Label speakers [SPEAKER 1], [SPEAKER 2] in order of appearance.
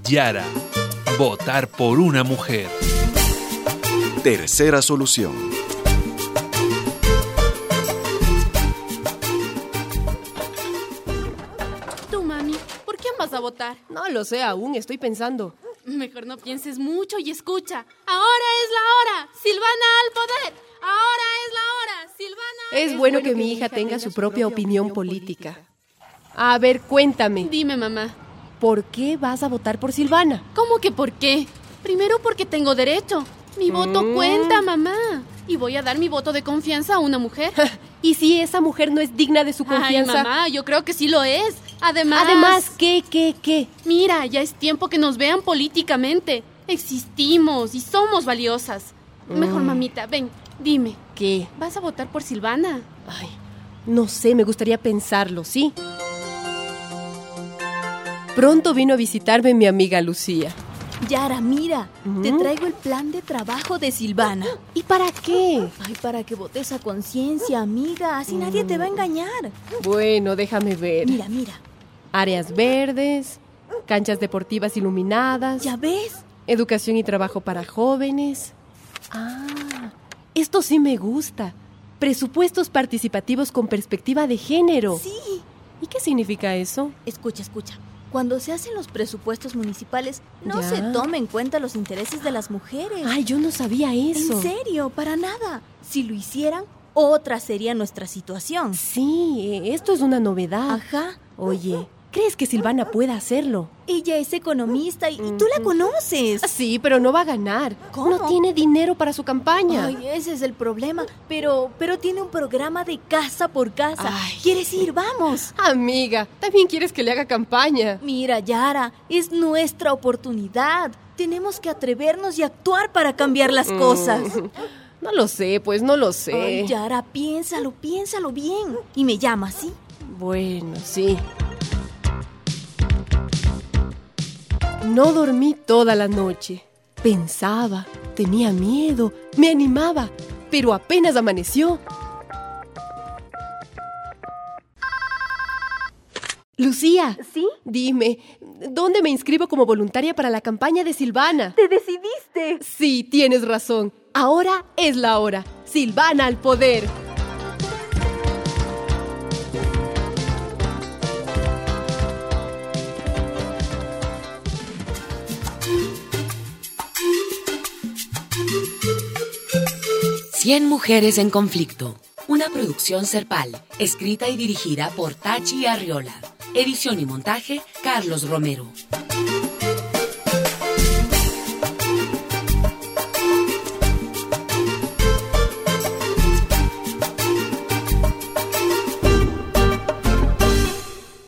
[SPEAKER 1] Yara. Votar por una mujer.
[SPEAKER 2] Tercera solución.
[SPEAKER 3] Tú, mami, ¿por quién vas a votar?
[SPEAKER 4] No lo sé aún, estoy pensando.
[SPEAKER 3] Mejor no pienses mucho y escucha. Ahora es la hora. Silvana al poder. Ahora es la hora. Silvana.
[SPEAKER 4] Es bueno que mi hija tenga su propia opinión política. A ver, cuéntame.
[SPEAKER 3] Dime, mamá.
[SPEAKER 4] ¿Por qué vas a votar por Silvana?
[SPEAKER 3] ¿Cómo que por qué? Primero porque tengo derecho. Mi voto cuenta, mamá. Y voy a dar mi voto de confianza a una mujer.
[SPEAKER 4] ¿Y si esa mujer no es digna de su confianza?
[SPEAKER 3] Ay, mamá, yo creo que sí lo es.
[SPEAKER 4] Además, ¿qué?
[SPEAKER 3] Mira, ya es tiempo que nos vean políticamente. Existimos y somos valiosas. Mejor, mamita, ven, dime.
[SPEAKER 4] ¿Qué?
[SPEAKER 3] ¿Vas a votar por Silvana?
[SPEAKER 4] Ay, no sé, me gustaría pensarlo, ¿sí? Pronto vino a visitarme mi amiga Lucía.
[SPEAKER 5] Yara, mira, te traigo el plan de trabajo de Silvana.
[SPEAKER 4] ¿Y para qué?
[SPEAKER 5] Ay, para que votes a conciencia, amiga, así nadie te va a engañar.
[SPEAKER 4] Bueno, déjame ver.
[SPEAKER 5] Mira.
[SPEAKER 4] Áreas verdes, canchas deportivas iluminadas.
[SPEAKER 5] ¿Ya ves?
[SPEAKER 4] Educación y trabajo para jóvenes. Ah, esto sí me gusta. Presupuestos participativos con perspectiva de género.
[SPEAKER 5] Sí.
[SPEAKER 4] ¿Y qué significa eso?
[SPEAKER 5] Escucha. Cuando se hacen los presupuestos municipales, no
[SPEAKER 4] ¿Ya?
[SPEAKER 5] se toma en cuenta los intereses de las mujeres.
[SPEAKER 4] Ay, yo no sabía eso.
[SPEAKER 5] ¿En serio? Para nada. Si lo hicieran, otra sería nuestra situación.
[SPEAKER 4] Sí, esto es una novedad.
[SPEAKER 5] Ajá.
[SPEAKER 4] Oye, ¿crees que Silvana pueda hacerlo?
[SPEAKER 5] Ella es economista y tú la conoces.
[SPEAKER 4] Sí, pero no va a ganar.
[SPEAKER 5] ¿Cómo?
[SPEAKER 4] No tiene dinero para su campaña.
[SPEAKER 5] Ay, ese es el problema. Pero tiene un programa de casa por casa.
[SPEAKER 4] Ay.
[SPEAKER 5] ¿Quieres ir? Vamos.
[SPEAKER 4] Amiga, ¿también quieres que le haga campaña?
[SPEAKER 5] Mira, Yara, es nuestra oportunidad. Tenemos que atrevernos y actuar para cambiar las cosas.
[SPEAKER 4] No lo sé, pues no lo sé.
[SPEAKER 5] Ay, Yara, piénsalo bien. Y me llamas, ¿sí?
[SPEAKER 4] Bueno, sí. No dormí toda la noche. Pensaba, tenía miedo, me animaba, pero apenas amaneció. Lucía.
[SPEAKER 5] ¿Sí?
[SPEAKER 4] Dime, ¿dónde me inscribo como voluntaria para la campaña de Silvana?
[SPEAKER 5] ¿Te decidiste?
[SPEAKER 4] Sí, tienes razón. Ahora es la hora. Silvana al poder.
[SPEAKER 6] Cien mujeres en conflicto. Una producción Serpal, escrita y dirigida por Tachi Arriola. Edición y montaje, Carlos Romero.